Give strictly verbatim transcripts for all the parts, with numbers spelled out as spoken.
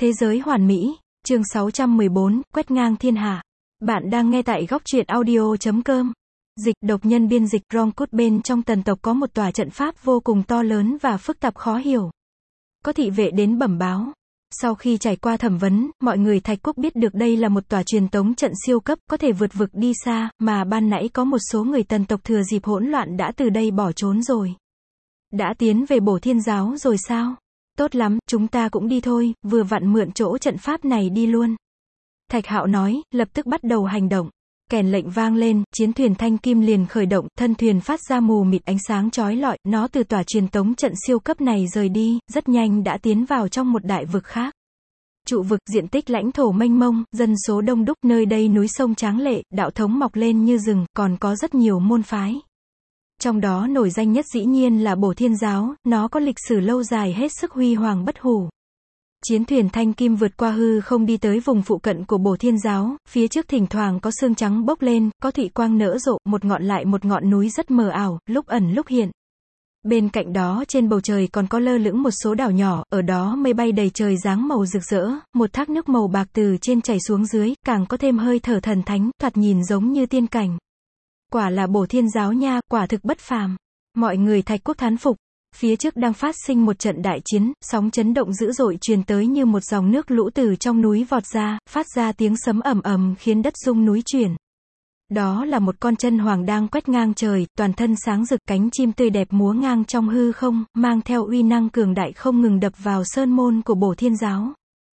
Thế giới hoàn mỹ, chương sáu trăm mười bốn, quét ngang thiên hạ. Bạn đang nghe tại góc truyện audio chấm com. Dịch độc nhân biên dịch Ron Cốt. Bên trong tần tộc có một tòa trận pháp vô cùng to lớn và phức tạp khó hiểu. Có thị vệ đến bẩm báo. Sau khi trải qua thẩm vấn, mọi người Thạch Quốc biết được đây là một tòa truyền tống trận siêu cấp, có thể vượt vực đi xa, mà ban nãy có một số người tần tộc thừa dịp hỗn loạn đã từ đây bỏ trốn rồi. Đã tiến về Bổ Thiên giáo rồi sao? Tốt lắm, chúng ta cũng đi thôi, vừa vặn mượn chỗ trận pháp này đi luôn. Thạch Hạo nói, lập tức bắt đầu hành động. Kèn lệnh vang lên, chiến thuyền Thanh Kim liền khởi động, thân thuyền phát ra mù mịt ánh sáng chói lọi, nó từ tòa truyền tống trận siêu cấp này rời đi, rất nhanh đã tiến vào trong một đại vực khác. Trụ vực, diện tích lãnh thổ mênh mông, dân số đông đúc, nơi đây núi sông tráng lệ, đạo thống mọc lên như rừng, còn có rất nhiều môn phái. Trong đó nổi danh nhất dĩ nhiên là Bổ Thiên giáo, nó có lịch sử lâu dài hết sức huy hoàng bất hủ. Chiến thuyền Thanh Kim vượt qua hư không đi tới vùng phụ cận của Bổ Thiên giáo, phía trước thỉnh thoảng có sương trắng bốc lên, có thụy quang nở rộ, một ngọn lại một ngọn núi rất mờ ảo, lúc ẩn lúc hiện. Bên cạnh đó trên bầu trời còn có lơ lửng một số đảo nhỏ, ở đó mây bay đầy trời dáng màu rực rỡ, một thác nước màu bạc từ trên chảy xuống dưới, càng có thêm hơi thở thần thánh, thoạt nhìn giống như tiên cảnh. Quả là Bổ Thiên giáo nha, quả thực bất phàm. Mọi người Thạch Quốc thán phục. Phía trước đang phát sinh một trận đại chiến, sóng chấn động dữ dội truyền tới như một dòng nước lũ từ trong núi vọt ra, phát ra tiếng sấm ầm ầm khiến đất rung núi chuyển. Đó là một con chân hoàng đang quét ngang trời, toàn thân sáng rực, cánh chim tươi đẹp múa ngang trong hư không, mang theo uy năng cường đại không ngừng đập vào sơn môn của Bổ Thiên giáo.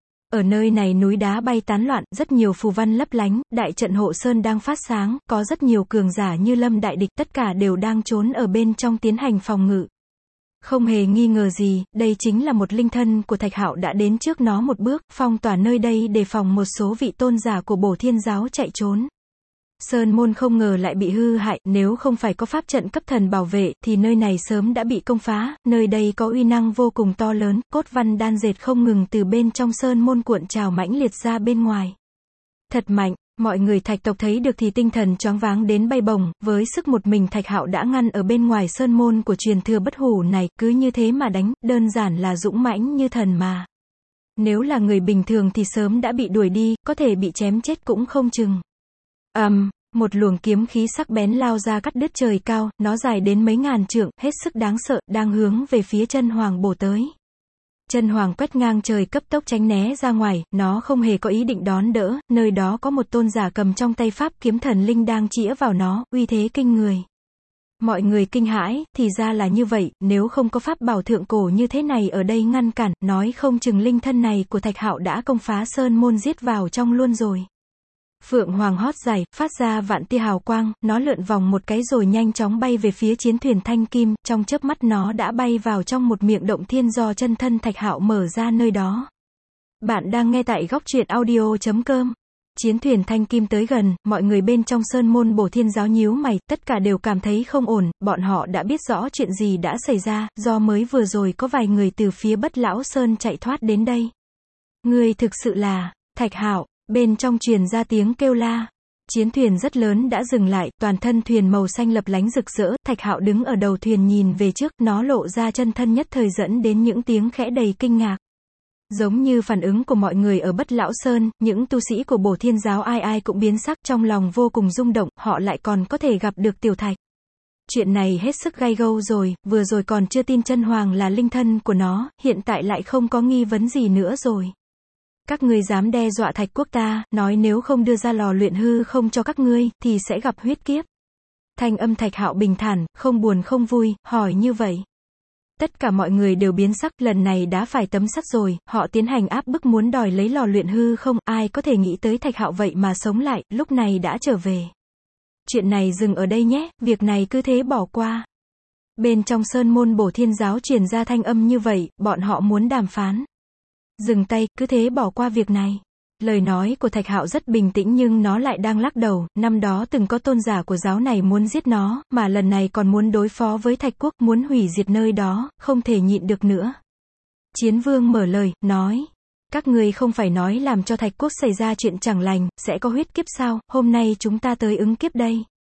Ở nơi này núi đá bay tán loạn, rất nhiều phù văn lấp lánh, đại trận hộ sơn đang phát sáng, có rất nhiều cường giả như lâm đại địch, tất cả đều đang trốn ở bên trong tiến hành phòng ngự. Không hề nghi ngờ gì, đây chính là một linh thân của Thạch Hạo đã đến trước nó một bước, phong tỏa nơi đây để phòng một số vị tôn giả của Bổ Thiên giáo chạy trốn. Sơn môn không ngờ lại bị hư hại, nếu không phải có pháp trận cấp thần bảo vệ, thì nơi này sớm đã bị công phá, nơi đây có uy năng vô cùng to lớn, cốt văn đan dệt không ngừng từ bên trong sơn môn cuộn trào mãnh liệt ra bên ngoài. Thật mạnh, mọi người Thạch tộc thấy được thì tinh thần choáng váng đến bay bổng, với sức một mình Thạch Hạo đã ngăn ở bên ngoài sơn môn của truyền thừa bất hủ này, cứ như thế mà đánh, đơn giản là dũng mãnh như thần mà. Nếu là người bình thường thì sớm đã bị đuổi đi, có thể bị chém chết cũng không chừng. ầm, um, một luồng kiếm khí sắc bén lao ra cắt đứt trời cao, nó dài đến mấy ngàn trượng, hết sức đáng sợ, đang hướng về phía chân hoàng bổ tới. Chân hoàng quét ngang trời cấp tốc tránh né ra ngoài, nó không hề có ý định đón đỡ, nơi đó có một tôn giả cầm trong tay pháp kiếm thần linh đang chĩa vào nó, uy thế kinh người. Mọi người kinh hãi, thì ra là như vậy, nếu không có pháp bảo thượng cổ như thế này ở đây ngăn cản, nói không chừng linh thân này của Thạch Hạo đã công phá sơn môn giết vào trong luôn rồi. Phượng hoàng hót dài, phát ra vạn tia hào quang, nó lượn vòng một cái rồi nhanh chóng bay về phía chiến thuyền Thanh Kim, trong chớp mắt nó đã bay vào trong một miệng động thiên do chân thân Thạch Hạo mở ra nơi đó. Bạn đang nghe tại góc truyện audio chấm com. Chiến thuyền Thanh Kim tới gần, mọi người bên trong sơn môn Bổ Thiên giáo nhíu mày, tất cả đều cảm thấy không ổn, bọn họ đã biết rõ chuyện gì đã xảy ra, do mới vừa rồi có vài người từ phía Bất Lão Sơn chạy thoát đến đây. Người thực sự là Thạch Hạo. Bên trong truyền ra tiếng kêu la. Chiến thuyền rất lớn đã dừng lại, toàn thân thuyền màu xanh lập lánh rực rỡ, Thạch Hạo đứng ở đầu thuyền nhìn về trước, nó lộ ra chân thân nhất thời dẫn đến những tiếng khẽ đầy kinh ngạc. Giống như phản ứng của mọi người ở Bất Lão Sơn, những tu sĩ của Bổ Thiên giáo ai ai cũng biến sắc, trong lòng vô cùng rung động, họ lại còn có thể gặp được Tiểu Thạch. Chuyện này hết sức gay gâu rồi, vừa rồi còn chưa tin chân hoàng là linh thân của nó, hiện tại lại không có nghi vấn gì nữa rồi. Các ngươi dám đe dọa Thạch Quốc ta, nói nếu không đưa ra lò luyện hư không cho các ngươi, thì sẽ gặp huyết kiếp. Thanh âm Thạch Hạo bình thản, không buồn không vui, hỏi như vậy. Tất cả mọi người đều biến sắc, lần này đã phải tấm sắt rồi, họ tiến hành áp bức muốn đòi lấy lò luyện hư không, ai có thể nghĩ tới Thạch Hạo vậy mà sống lại, lúc này đã trở về. Chuyện này dừng ở đây nhé, việc này cứ thế bỏ qua. Bên trong sơn môn Bổ Thiên giáo truyền ra thanh âm như vậy, bọn họ muốn đàm phán. Dừng tay, cứ thế bỏ qua việc này. Lời nói của Thạch Hạo rất bình tĩnh nhưng nó lại đang lắc đầu, năm đó từng có tôn giả của giáo này muốn giết nó, mà lần này còn muốn đối phó với Thạch Quốc, muốn hủy diệt nơi đó, không thể nhịn được nữa. Chiến vương mở lời, nói, các ngươi không phải nói làm cho Thạch Quốc xảy ra chuyện chẳng lành, sẽ có huyết kiếp sao, hôm nay chúng ta tới ứng kiếp đây.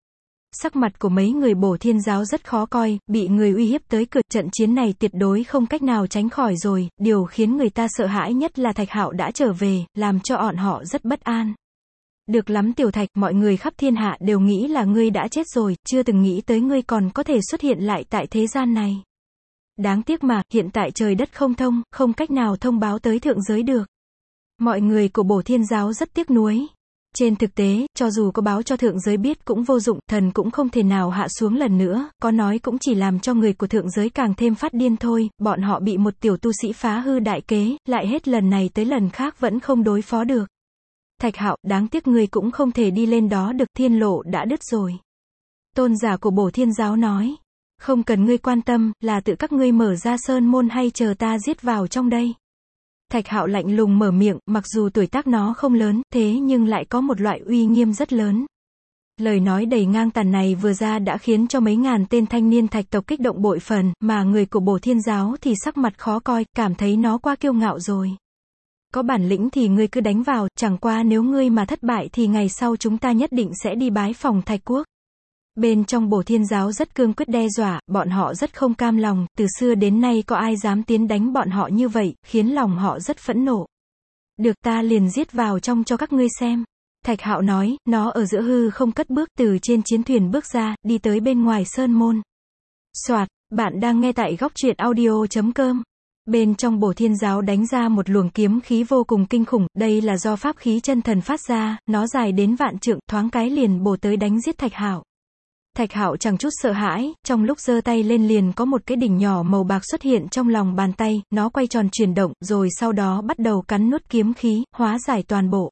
Sắc mặt của mấy người Bổ Thiên giáo rất khó coi, bị người uy hiếp tới cửa, trận chiến này tuyệt đối không cách nào tránh khỏi rồi, điều khiến người ta sợ hãi nhất là Thạch Hạo đã trở về, làm cho bọn họ rất bất an. Được lắm Tiểu Thạch, mọi người khắp thiên hạ đều nghĩ là ngươi đã chết rồi, chưa từng nghĩ tới ngươi còn có thể xuất hiện lại tại thế gian này. Đáng tiếc mà, hiện tại trời đất không thông, không cách nào thông báo tới thượng giới được. Mọi người của Bổ Thiên giáo rất tiếc nuối. Trên thực tế, cho dù có báo cho thượng giới biết cũng vô dụng, thần cũng không thể nào hạ xuống lần nữa, có nói cũng chỉ làm cho người của thượng giới càng thêm phát điên thôi, bọn họ bị một tiểu tu sĩ phá hư đại kế, lại hết lần này tới lần khác vẫn không đối phó được. Thạch Hạo, đáng tiếc ngươi cũng không thể đi lên đó được, thiên lộ đã đứt rồi. Tôn giả của Bổ Thiên giáo nói, không cần ngươi quan tâm, là tự các ngươi mở ra sơn môn hay chờ ta giết vào trong đây. Thạch Hạo lạnh lùng mở miệng, mặc dù tuổi tác nó không lớn, thế nhưng lại có một loại uy nghiêm rất lớn. Lời nói đầy ngang tàn này vừa ra đã khiến cho mấy ngàn tên thanh niên thạch tộc kích động bội phần, mà người của Bổ Thiên giáo thì sắc mặt khó coi, cảm thấy nó quá kiêu ngạo rồi. Có bản lĩnh thì ngươi cứ đánh vào, chẳng qua nếu ngươi mà thất bại thì ngày sau chúng ta nhất định sẽ đi bái phòng Thạch Quốc. Bên trong Bổ Thiên giáo rất cương quyết đe dọa, bọn họ rất không cam lòng, từ xưa đến nay có ai dám tiến đánh bọn họ như vậy, khiến lòng họ rất phẫn nộ. Được, ta liền giết vào trong cho các ngươi xem. Thạch Hạo nói, nó ở giữa hư không cất bước từ trên chiến thuyền bước ra, đi tới bên ngoài sơn môn. Soạt, bạn đang nghe tại góc truyện audio chấm com. Bên trong Bổ Thiên giáo đánh ra một luồng kiếm khí vô cùng kinh khủng, đây là do pháp khí chân thần phát ra, nó dài đến vạn trượng, thoáng cái liền bổ tới đánh giết Thạch Hạo. Thạch Hạo chẳng chút sợ hãi, trong lúc giơ tay lên liền có một cái đỉnh nhỏ màu bạc xuất hiện trong lòng bàn tay, nó quay tròn chuyển động, rồi sau đó bắt đầu cắn nuốt kiếm khí, hóa giải toàn bộ.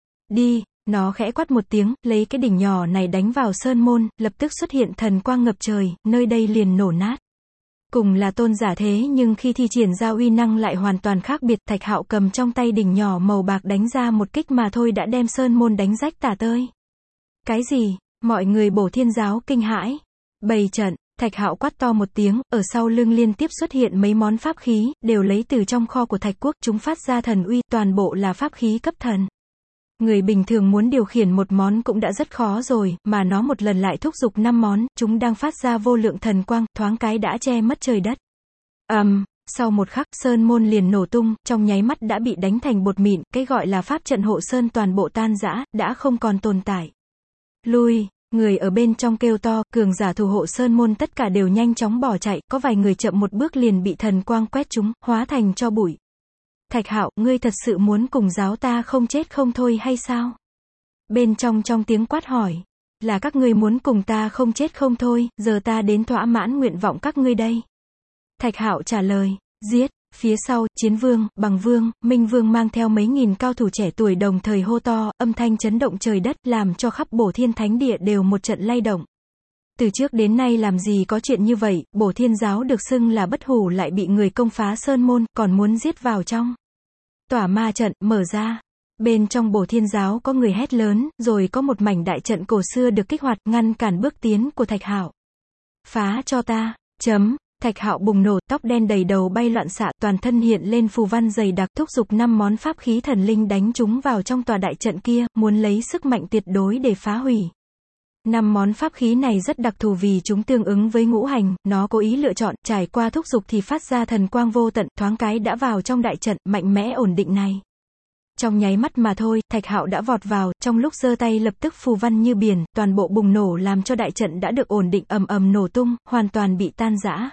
Đi, nó khẽ quát một tiếng, lấy cái đỉnh nhỏ này đánh vào sơn môn, lập tức xuất hiện thần quang ngập trời, nơi đây liền nổ nát. Cùng là tôn giả thế nhưng khi thi triển ra uy năng lại hoàn toàn khác biệt, Thạch Hạo cầm trong tay đỉnh nhỏ màu bạc đánh ra một kích mà thôi đã đem sơn môn đánh rách tả tơi. Cái gì? Mọi người Bổ Thiên giáo kinh hãi. Bày trận, Thạch Hạo quát to một tiếng, ở sau lưng liên tiếp xuất hiện mấy món pháp khí, đều lấy từ trong kho của Thạch Quốc, chúng phát ra thần uy, toàn bộ là pháp khí cấp thần. Người bình thường muốn điều khiển một món cũng đã rất khó rồi, mà nó một lần lại thúc giục năm món, chúng đang phát ra vô lượng thần quang, thoáng cái đã che mất trời đất. Ầm, um, sau một khắc, sơn môn liền nổ tung, trong nháy mắt đã bị đánh thành bột mịn, cái gọi là pháp trận hộ sơn toàn bộ tan rã, đã không còn tồn tại. Lui, người ở bên trong kêu to, cường giả thủ hộ sơn môn tất cả đều nhanh chóng bỏ chạy, có vài người chậm một bước liền bị thần quang quét chúng, hóa thành tro bụi. Thạch Hạo, ngươi thật sự muốn cùng giáo ta không chết không thôi hay sao? Bên trong trong tiếng quát hỏi, là các ngươi muốn cùng ta không chết không thôi, giờ ta đến thỏa mãn nguyện vọng các ngươi đây. Thạch Hạo trả lời, giết. Phía sau, Chiến Vương, Bằng Vương, Minh Vương mang theo mấy nghìn cao thủ trẻ tuổi đồng thời hô to, âm thanh chấn động trời đất, làm cho khắp Bổ Thiên Thánh Địa đều một trận lay động. Từ trước đến nay làm gì có chuyện như vậy, Bổ Thiên giáo được xưng là bất hủ lại bị người công phá sơn môn, còn muốn giết vào trong. Tỏa ma trận, mở ra. Bên trong Bổ Thiên giáo có người hét lớn, rồi có một mảnh đại trận cổ xưa được kích hoạt, ngăn cản bước tiến của Thạch Hạo. Phá cho ta, chấm. Thạch Hạo bùng nổ, tóc đen đầy đầu bay loạn xạ, toàn thân hiện lên phù văn dày đặc, thúc giục năm món pháp khí thần linh đánh chúng vào trong tòa đại trận kia, muốn lấy sức mạnh tuyệt đối để phá hủy. Năm món pháp khí này rất đặc thù vì chúng tương ứng với ngũ hành, nó cố ý lựa chọn, trải qua thúc giục thì phát ra thần quang vô tận, thoáng cái đã vào trong đại trận, mạnh mẽ ổn định này. Trong nháy mắt mà thôi, Thạch Hạo đã vọt vào, trong lúc giơ tay lập tức phù văn như biển, toàn bộ bùng nổ làm cho đại trận đã được ổn định ầm ầm nổ tung, hoàn toàn bị tan rã.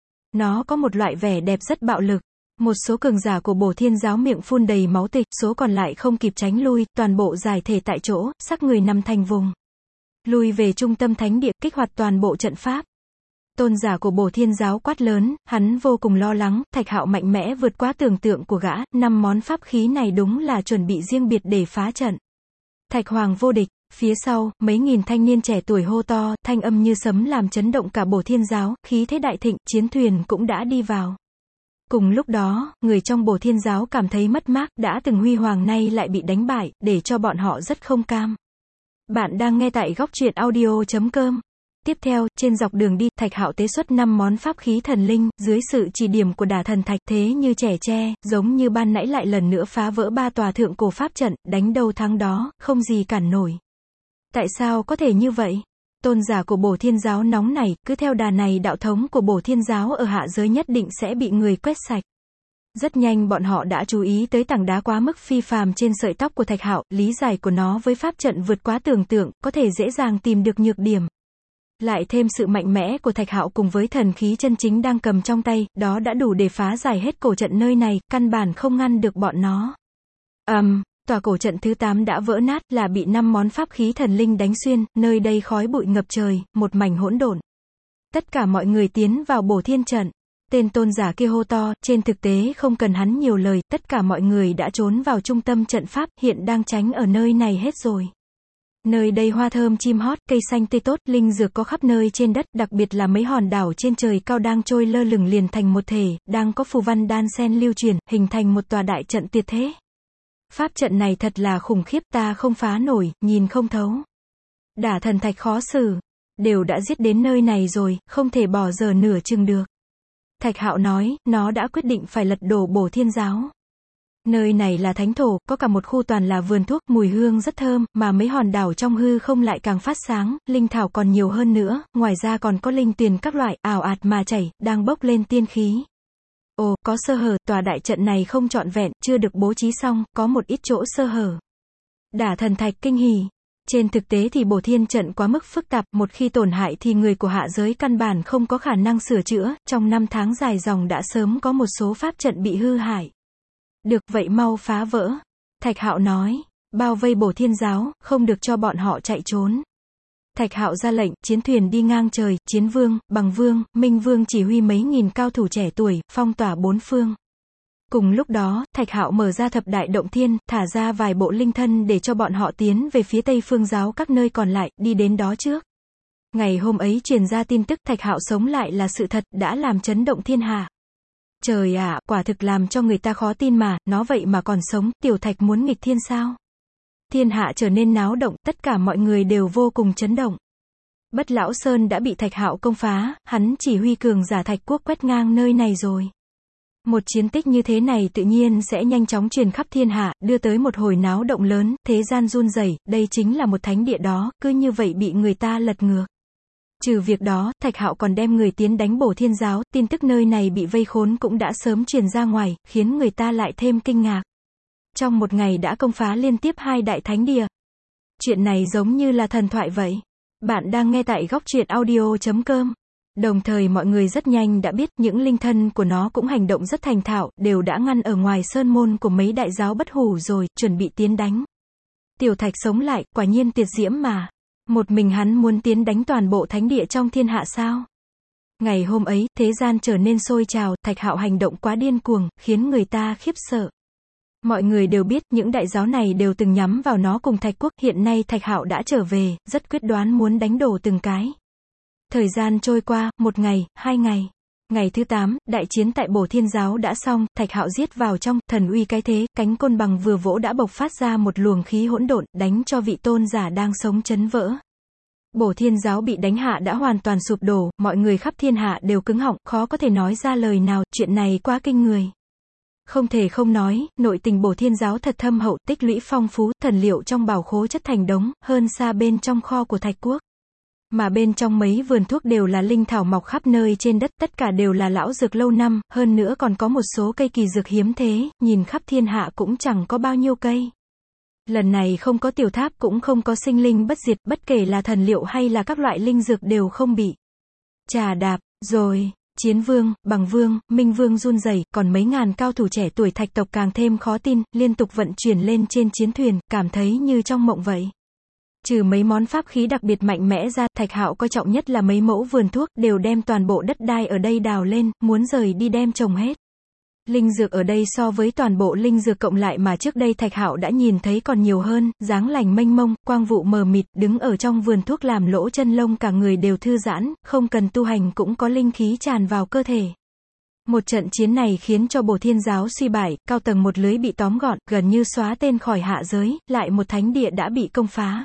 Nó có một loại vẻ đẹp rất bạo lực. Một số cường giả của Bổ Thiên giáo miệng phun đầy máu tươi, số còn lại không kịp tránh lui, toàn bộ giải thể tại chỗ, xác người nằm thành vùng. Lui về trung tâm thánh địa, kích hoạt toàn bộ trận pháp. Tôn giả của Bổ Thiên giáo quát lớn, hắn vô cùng lo lắng, Thạch Hạo mạnh mẽ vượt quá tưởng tượng của gã, năm món pháp khí này đúng là chuẩn bị riêng biệt để phá trận. Thạch Hoàng vô địch. Phía sau, mấy nghìn thanh niên trẻ tuổi hô to, thanh âm như sấm làm chấn động cả Bổ Thiên giáo, khí thế đại thịnh, chiến thuyền cũng đã đi vào. Cùng lúc đó, người trong Bổ Thiên giáo cảm thấy mất mát, đã từng huy hoàng nay lại bị đánh bại, để cho bọn họ rất không cam. Bạn đang nghe tại góc truyện audio chấm com. Tiếp theo, trên dọc đường đi, Thạch Hạo tế xuất năm món pháp khí thần linh, dưới sự chỉ điểm của Đả Thần Thạch, thế như trẻ tre, giống như ban nãy lại lần nữa phá vỡ ba tòa thượng cổ pháp trận, đánh đâu thắng đó, không gì cản nổi. Tại sao có thể như vậy? Tôn giả của Bổ Thiên giáo nóng nảy, cứ theo đà này đạo thống của Bổ Thiên giáo ở hạ giới nhất định sẽ bị người quét sạch. Rất nhanh bọn họ đã chú ý tới tảng đá quá mức phi phàm trên sợi tóc của Thạch Hạo, lý giải của nó với pháp trận vượt quá tưởng tượng, có thể dễ dàng tìm được nhược điểm. Lại thêm sự mạnh mẽ của Thạch Hạo cùng với thần khí chân chính đang cầm trong tay, đó đã đủ để phá giải hết cổ trận nơi này, căn bản không ngăn được bọn nó. Ầm, um, tòa cổ trận thứ tám đã vỡ nát, là bị năm món pháp khí thần linh đánh xuyên, nơi đây khói bụi ngập trời, một mảnh hỗn độn. Tất cả mọi người tiến vào Bổ Thiên trận. Tên tôn giả kia hô to, trên thực tế không cần hắn nhiều lời, tất cả mọi người đã trốn vào trung tâm trận pháp, hiện đang tránh ở nơi này hết rồi. Nơi đây hoa thơm chim hót, cây xanh tươi tốt, linh dược có khắp nơi trên đất, đặc biệt là mấy hòn đảo trên trời cao đang trôi lơ lửng liền thành một thể, đang có phù văn đan xen lưu truyền, hình thành một tòa đại trận tuyệt thế. Pháp trận này thật là khủng khiếp, ta không phá nổi, nhìn không thấu. Đả thần thạch khó xử, đều đã giết đến nơi này rồi, không thể bỏ giờ nửa chừng được. Thạch Hạo nói, nó đã quyết định phải lật đổ Bổ Thiên giáo. Nơi này là thánh thổ, có cả một khu toàn là vườn thuốc, mùi hương rất thơm, mà mấy hòn đảo trong hư không lại càng phát sáng, linh thảo còn nhiều hơn nữa, ngoài ra còn có linh tuyền các loại, ảo ạt mà chảy, đang bốc lên tiên khí. Ồ, có sơ hở, tòa đại trận này không trọn vẹn, chưa được bố trí xong, có một ít chỗ sơ hở. Đả thần thạch kinh hỉ. Trên thực tế thì Bổ Thiên trận quá mức phức tạp, một khi tổn hại thì người của hạ giới căn bản không có khả năng sửa chữa, trong năm tháng dài dòng đã sớm có một số pháp trận bị hư hại. Được, vậy mau phá vỡ. Thạch Hạo nói, bao vây Bổ Thiên giáo, không được cho bọn họ chạy trốn. Thạch Hạo ra lệnh, chiến thuyền đi ngang trời, Chiến Vương, Bằng Vương, Minh Vương chỉ huy mấy nghìn cao thủ trẻ tuổi, phong tỏa bốn phương. Cùng lúc đó, Thạch Hạo mở ra thập đại động thiên, thả ra vài bộ linh thân để cho bọn họ tiến về phía Tây Phương giáo các nơi còn lại, đi đến đó trước. Ngày hôm ấy truyền ra tin tức Thạch Hạo sống lại là sự thật, đã làm chấn động thiên hạ. Trời ạ, à, quả thực làm cho người ta khó tin mà, nó vậy mà còn sống, tiểu Thạch muốn nghịch thiên sao? Thiên hạ trở nên náo động, tất cả mọi người đều vô cùng chấn động. Bất Lão Sơn đã bị Thạch Hạo công phá, hắn chỉ huy cường giả Thạch quốc quét ngang nơi này rồi. Một chiến tích như thế này tự nhiên sẽ nhanh chóng truyền khắp thiên hạ, đưa tới một hồi náo động lớn, thế gian run rẩy, đây chính là một thánh địa đó, cứ như vậy bị người ta lật ngược. Trừ việc đó, Thạch Hạo còn đem người tiến đánh Bổ Thiên giáo, tin tức nơi này bị vây khốn cũng đã sớm truyền ra ngoài, khiến người ta lại thêm kinh ngạc. Trong một ngày đã công phá liên tiếp hai đại thánh địa. Chuyện này giống như là thần thoại vậy. Bạn đang nghe tại góc truyện audio chấm com. Đồng thời mọi người rất nhanh đã biết những linh thân của nó cũng hành động rất thành thạo, đều đã ngăn ở ngoài sơn môn của mấy đại giáo bất hủ rồi, chuẩn bị tiến đánh. Tiểu Thạch sống lại, quả nhiên tuyệt diễm mà. Một mình hắn muốn tiến đánh toàn bộ thánh địa trong thiên hạ sao? Ngày hôm ấy, thế gian trở nên sôi trào, Thạch Hạo hành động quá điên cuồng, khiến người ta khiếp sợ. Mọi người đều biết, những đại giáo này đều từng nhắm vào nó cùng Thạch quốc, hiện nay Thạch Hạo đã trở về, rất quyết đoán muốn đánh đổ từng cái. Thời gian trôi qua, một ngày, hai ngày. Ngày thứ tám, đại chiến tại Bổ Thiên giáo đã xong, Thạch Hạo giết vào trong, thần uy cái thế, cánh côn bằng vừa vỗ đã bộc phát ra một luồng khí hỗn độn, đánh cho vị tôn giả đang sống chấn vỡ. Bổ Thiên giáo bị đánh hạ đã hoàn toàn sụp đổ, mọi người khắp thiên hạ đều cứng họng, khó có thể nói ra lời nào, chuyện này quá kinh người. Không thể không nói, nội tình Bổ Thiên giáo thật thâm hậu, tích lũy phong phú, thần liệu trong bảo khố chất thành đống, hơn xa bên trong kho của Thạch quốc. Mà bên trong mấy vườn thuốc đều là linh thảo mọc khắp nơi trên đất, tất cả đều là lão dược lâu năm, hơn nữa còn có một số cây kỳ dược hiếm thế, nhìn khắp thiên hạ cũng chẳng có bao nhiêu cây. Lần này không có tiểu tháp cũng không có sinh linh bất diệt, bất kể là thần liệu hay là các loại linh dược đều không bị trà đạp, rồi, Chiến Vương, Bằng Vương, Minh Vương run rẩy, còn mấy ngàn cao thủ trẻ tuổi Thạch tộc càng thêm khó tin, liên tục vận chuyển lên trên chiến thuyền, cảm thấy như trong mộng vậy. Trừ mấy món pháp khí đặc biệt mạnh mẽ ra, Thạch Hạo coi trọng nhất là mấy mẫu vườn thuốc, đều đem toàn bộ đất đai ở đây đào lên, muốn rời đi đem trồng hết. Linh dược ở đây so với toàn bộ linh dược cộng lại mà trước đây Thạch Hạo đã nhìn thấy còn nhiều hơn, dáng lành mênh mông, quang vụ mờ mịt, đứng ở trong vườn thuốc làm lỗ chân lông cả người đều thư giãn, không cần tu hành cũng có linh khí tràn vào cơ thể. Một trận chiến này khiến cho Bổ Thiên giáo suy bại, cao tầng một lưới bị tóm gọn, gần như xóa tên khỏi hạ giới, lại một thánh địa đã bị công phá.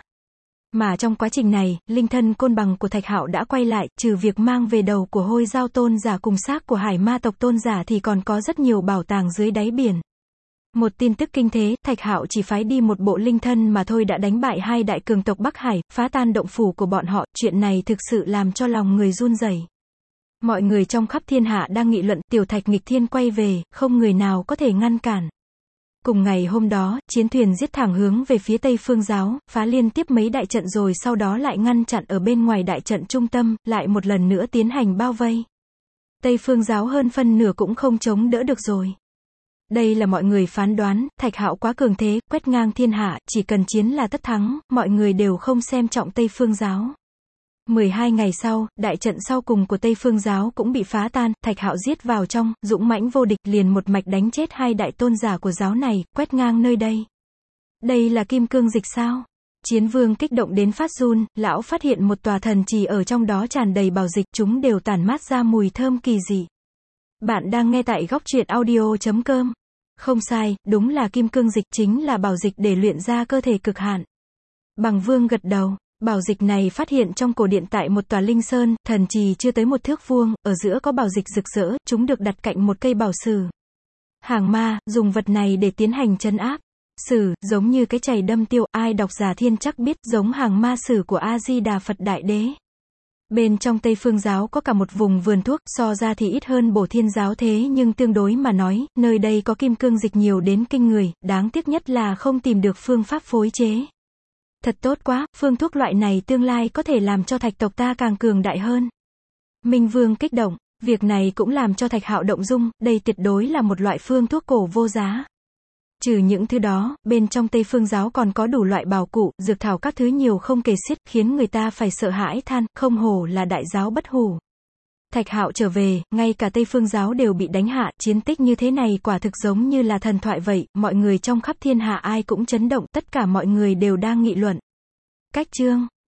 Mà trong quá trình này, linh thân côn bằng của Thạch Hạo đã quay lại, trừ việc mang về đầu của Hôi Giao tôn giả cùng xác của Hải Ma tộc tôn giả thì còn có rất nhiều bảo tàng dưới đáy biển. Một tin tức kinh thế, Thạch Hạo chỉ phái đi một bộ linh thân mà thôi đã đánh bại hai đại cường tộc Bắc Hải, phá tan động phủ của bọn họ, chuyện này thực sự làm cho lòng người run rẩy. Mọi người trong khắp thiên hạ đang nghị luận, tiểu Thạch nghịch thiên quay về, không người nào có thể ngăn cản. Cùng ngày hôm đó, chiến thuyền giết thẳng hướng về phía Tây Phương giáo, phá liên tiếp mấy đại trận rồi sau đó lại ngăn chặn ở bên ngoài đại trận trung tâm, lại một lần nữa tiến hành bao vây. Tây Phương giáo hơn phân nửa cũng không chống đỡ được rồi. Đây là mọi người phán đoán, Thạch Hạo quá cường thế, quét ngang thiên hạ, chỉ cần chiến là tất thắng, mọi người đều không xem trọng Tây Phương giáo. mười hai ngày sau, đại trận sau cùng của Tây Phương giáo cũng bị phá tan, Thạch Hạo giết vào trong, dũng mãnh vô địch liền một mạch đánh chết hai đại tôn giả của giáo này, quét ngang nơi đây. Đây là kim cương dịch sao? Chiến vương kích động đến phát run, lão phát hiện một tòa thần trì ở trong đó tràn đầy bảo dịch, chúng đều tản mát ra mùi thơm kỳ dị. Bạn đang nghe tại góc truyện audio chấm com. Không sai, đúng là kim cương dịch, chính là bảo dịch để luyện ra cơ thể cực hạn. Bằng vương gật đầu. Bảo dịch này phát hiện trong cổ điện tại một tòa linh sơn, thần trì chưa tới một thước vuông, ở giữa có bảo dịch rực rỡ, chúng được đặt cạnh một cây bảo sử. Hàng ma, dùng vật này để tiến hành trấn áp. Sử, giống như cái chày đâm tiêu, ai đọc Già Thiên chắc biết, giống hàng ma sử của A-di-đà Phật Đại Đế. Bên trong Tây Phương giáo có cả một vùng vườn thuốc, so ra thì ít hơn Bổ Thiên giáo thế nhưng tương đối mà nói, nơi đây có kim cương dịch nhiều đến kinh người, đáng tiếc nhất là không tìm được phương pháp phối chế. Thật tốt quá, phương thuốc loại này tương lai có thể làm cho Thạch tộc ta càng cường đại hơn. Minh Vương kích động, việc này cũng làm cho Thạch Hạo động dung, đây tuyệt đối là một loại phương thuốc cổ vô giá. Trừ những thứ đó, bên trong Tây Phương giáo còn có đủ loại bảo cụ, dược thảo các thứ nhiều không kể xiết, khiến người ta phải sợ hãi than, không hổ là đại giáo bất hủ. Thạch Hạo trở về, ngay cả Tây Phương giáo đều bị đánh hạ, chiến tích như thế này quả thực giống như là thần thoại vậy, mọi người trong khắp thiên hạ ai cũng chấn động, tất cả mọi người đều đang nghị luận. Cách chương